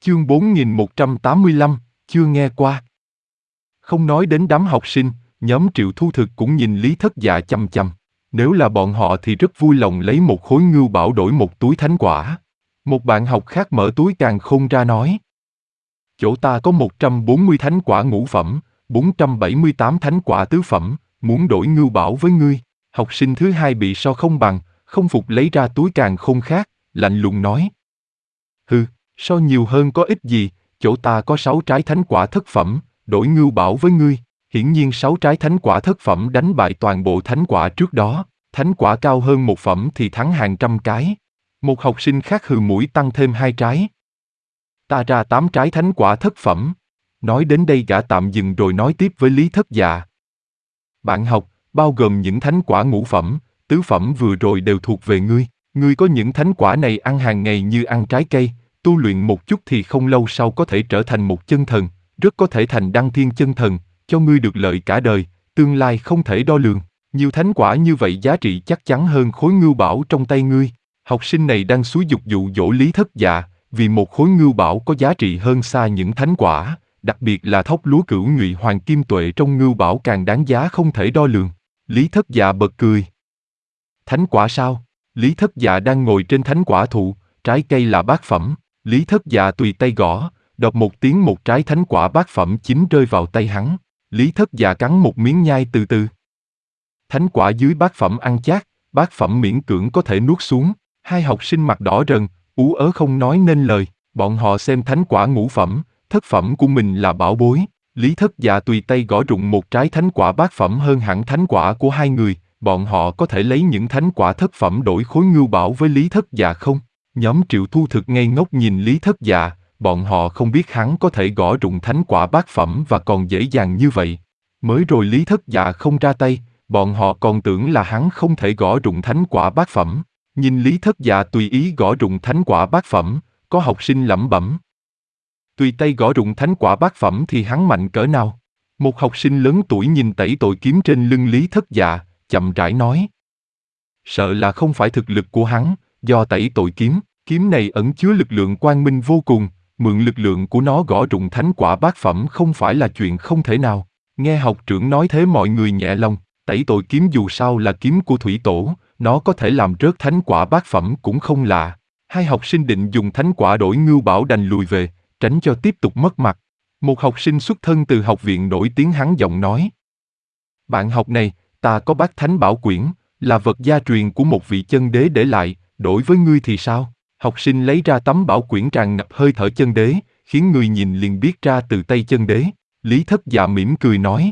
Chương 4185, chưa nghe qua. Không nói đến đám học sinh, nhóm Triệu Thu Thực cũng nhìn Lý Thất Dạ chằm chằm. Nếu là bọn họ thì rất vui lòng lấy một khối ngưu bảo đổi một túi thánh quả. Một bạn học khác mở túi càn khôn ra nói. Chỗ ta có 140 thánh quả ngũ phẩm, 478 thánh quả tứ phẩm, muốn đổi ngưu bảo với ngươi. Học sinh thứ hai bị so không bằng, không phục lấy ra túi càn khôn khác, lạnh lùng nói. Hừ, so nhiều hơn có ích gì, chỗ ta có 6 trái thánh quả thất phẩm, đổi ngưu bảo với ngươi. Hiển nhiên 6 trái thánh quả thất phẩm đánh bại toàn bộ thánh quả trước đó, thánh quả cao hơn một phẩm thì thắng hàng trăm cái. Một học sinh khác hừ mũi tăng thêm 2 trái. Ta ra 8 trái thánh quả thất phẩm. Nói đến đây gã tạm dừng rồi nói tiếp với Lý Thất Dạ. Bạn học, bao gồm những thánh quả ngũ phẩm, tứ phẩm vừa rồi đều thuộc về ngươi. Ngươi có những thánh quả này ăn hàng ngày như ăn trái cây, tu luyện một chút thì không lâu sau có thể trở thành một chân thần, rất có thể thành đăng thiên chân thần, cho ngươi được lợi cả đời, tương lai không thể đo lường. Nhiều thánh quả như vậy giá trị chắc chắn hơn khối ngưu bảo trong tay ngươi. Học sinh này đang xúi dục dụ dỗ Lý Thất Dạ, vì một khối ngưu bảo có giá trị hơn xa những thánh quả, đặc biệt là thóc lúa cửu nhụy hoàng kim tuệ trong ngưu bảo càng đáng giá không thể đo lường. Lý Thất Dạ bật cười. Thánh quả sao? Lý Thất Dạ đang ngồi trên thánh quả thụ, trái cây là bát phẩm. Lý Thất Dạ tùy tay gõ, đọc một tiếng một trái thánh quả bát phẩm chín rơi vào tay hắn. Lý Thất Dạ cắn một miếng nhai từ từ. Thánh quả dưới bát phẩm ăn chát, bát phẩm miễn cưỡng có thể nuốt xuống. Hai học sinh mặt đỏ rần, ú ớ không nói nên lời. Bọn họ xem thánh quả ngũ phẩm, thất phẩm của mình là bảo bối. Lý Thất Dạ tùy tay gõ rụng một trái thánh quả bát phẩm hơn hẳn thánh quả của hai người. Bọn họ có thể lấy những thánh quả thất phẩm đổi khối ngưu bảo với Lý Thất Dạ không? Nhóm Triệu Thu Thực ngây ngốc nhìn Lý Thất Dạ, bọn họ không biết hắn có thể gõ rụng thánh quả bát phẩm và còn dễ dàng như vậy. Mới rồi Lý Thất Dạ không ra tay, bọn họ còn tưởng là hắn không thể gõ rụng thánh quả bát phẩm. Nhìn Lý Thất Dạ tùy ý gõ rụng thánh quả bát phẩm, có học sinh lẩm bẩm. Tùy tay gõ rụng thánh quả bát phẩm thì hắn mạnh cỡ nào? Một học sinh lớn tuổi nhìn tẩy tội kiếm trên lưng Lý Thất Dạ, chậm rãi nói. Sợ là không phải thực lực của hắn, do tẩy tội kiếm, kiếm này ẩn chứa lực lượng quang minh vô cùng, mượn lực lượng của nó gõ rụng thánh quả bát phẩm không phải là chuyện không thể nào. Nghe học trưởng nói thế mọi người nhẹ lòng, tẩy tội kiếm dù sao là kiếm của thủy tổ, nó có thể làm rớt thánh quả bát phẩm cũng không lạ. Hai học sinh định dùng thánh quả đổi ngưu bảo đành lùi về, tránh cho tiếp tục mất mặt. Một học sinh xuất thân từ học viện nổi tiếng hắn giọng nói. Bạn học này, ta có bát thánh bảo quyển, là vật gia truyền của một vị chân đế để lại, đổi với ngươi thì sao? Học sinh lấy ra tấm bảo quyển tràn ngập hơi thở chân đế, khiến người nhìn liền biết ra từ tay chân đế. Lý Thất Dạ mỉm cười nói.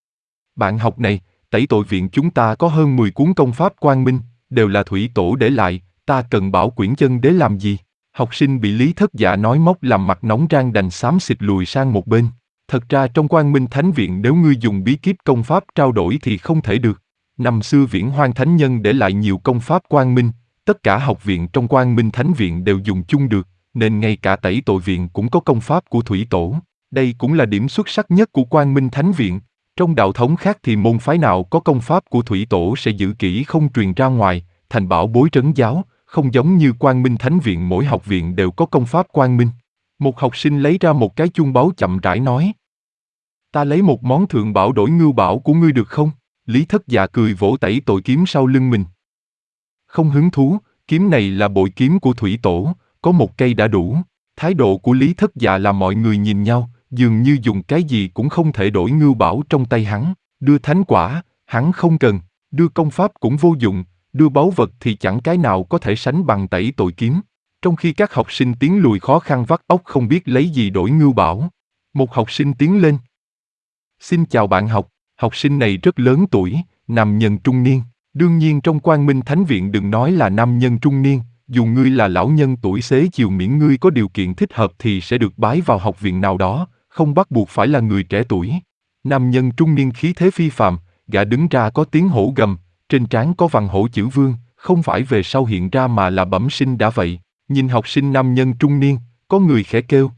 Bạn học này, tẩy tội viện chúng ta có hơn 10 cuốn công pháp quang minh, đều là thủy tổ để lại, ta cần bảo quyển chân đế làm gì? Học sinh bị Lý Thất Dạ nói móc làm mặt nóng rang đành xám xịt lùi sang một bên. Thật ra trong Quang Minh Thánh Viện nếu ngươi dùng bí kíp công pháp trao đổi thì không thể được. Năm xưa Viễn Hoang Thánh Nhân để lại nhiều công pháp quang minh, tất cả học viện trong Quang Minh Thánh Viện đều dùng chung được, nên ngay cả tẩy tội viện cũng có công pháp của thủy tổ. Đây cũng là điểm xuất sắc nhất của Quang Minh Thánh Viện. Trong đạo thống khác thì môn phái nào có công pháp của thủy tổ sẽ giữ kỹ không truyền ra ngoài, thành bảo bối trấn giáo, không giống như Quang Minh Thánh Viện mỗi học viện đều có công pháp quang minh. Một học sinh lấy ra một cái chuông báu chậm rãi nói. Ta lấy một món thượng bảo đổi ngưu bảo của ngươi được không? Lý Thất Dạ cười vỗ tẩy tội kiếm sau lưng mình. Không hứng thú, kiếm này là bội kiếm của thủy tổ, có một cây đã đủ. Thái độ của Lý Thất Dạ là mọi người nhìn nhau, dường như dùng cái gì cũng không thể đổi ngưu bảo trong tay hắn. Đưa thánh quả, hắn không cần, đưa công pháp cũng vô dụng, đưa báu vật thì chẳng cái nào có thể sánh bằng tẩy tội kiếm. Trong khi các học sinh tiến lùi khó khăn vắt óc không biết lấy gì đổi ngưu bảo. Một học sinh tiến lên. Xin chào bạn học, học sinh này rất lớn tuổi, nam nhân trung niên. Đương nhiên trong Quang Minh Thánh Viện đừng nói là nam nhân trung niên, dù ngươi là lão nhân tuổi xế chiều miễn ngươi có điều kiện thích hợp thì sẽ được bái vào học viện nào đó, không bắt buộc phải là người trẻ tuổi. Nam nhân trung niên khí thế phi phàm, gã đứng ra có tiếng hổ gầm, trên trán có vằn hổ chữ vương, không phải về sau hiện ra mà là bẩm sinh đã vậy. Nhìn học sinh nam nhân trung niên, có người khẽ kêu.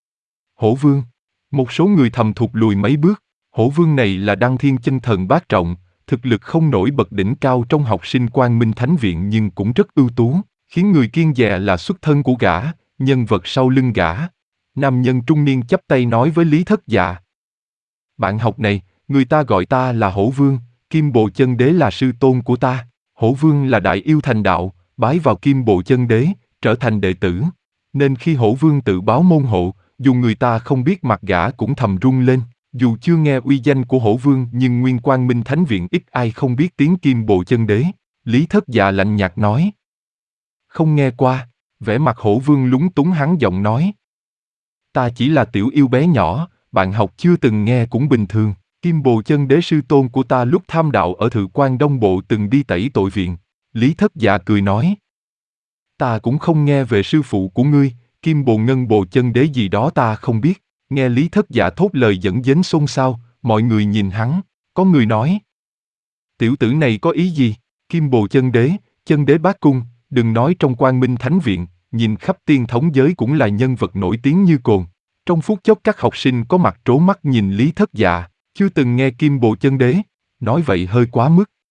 Hổ vương. Một số người thầm thụt lùi mấy bước. Hổ vương này là đăng thiên chân thần bát trọng, thực lực không nổi bật đỉnh cao trong học sinh Quang Minh Thánh Viện nhưng cũng rất ưu tú, khiến người kiêng dè là xuất thân của gã, nhân vật sau lưng gã. Nam nhân trung niên chắp tay nói với Lý Thất Dạ. Bạn học này, người ta gọi ta là Hổ Vương, Kim Bồ Chân Đế là sư tôn của ta. Hổ Vương là đại yêu thành đạo, bái vào Kim Bồ Chân Đế, trở thành đệ tử. Nên khi Hổ Vương tự báo môn hộ, dù người ta không biết mặt gã cũng thầm run lên. Dù chưa nghe uy danh của Hổ Vương nhưng Nguyên Quang Minh Thánh Viện ít ai không biết tiếng Kim Bồ Chân Đế. Lý Thất Dạ lạnh nhạt nói. Không nghe qua. Vẻ mặt Hổ Vương lúng túng hắn giọng nói. Ta chỉ là tiểu yêu bé nhỏ, bạn học chưa từng nghe cũng bình thường. Kim Bồ Chân Đế sư tôn của ta lúc tham đạo ở Thự Quan Đông Bộ từng đi tẩy tội viện. Lý Thất Dạ cười nói. Ta cũng không nghe về sư phụ của ngươi, Kim Bồ Ngân Bồ Chân Đế gì đó ta không biết. Nghe Lý Thất Dạ thốt lời dẫn dến xôn xao, mọi người nhìn hắn, có người nói. Tiểu tử này có ý gì? Kim Bồ Chân Đế Bát Cung, đừng nói trong Quang Minh Thánh Viện, nhìn khắp tiên thống giới cũng là nhân vật nổi tiếng như cồn. Trong phút chốc các học sinh có mặt trố mắt nhìn Lý Thất Dạ, chưa từng nghe Kim Bồ Chân Đế, nói vậy hơi quá mức.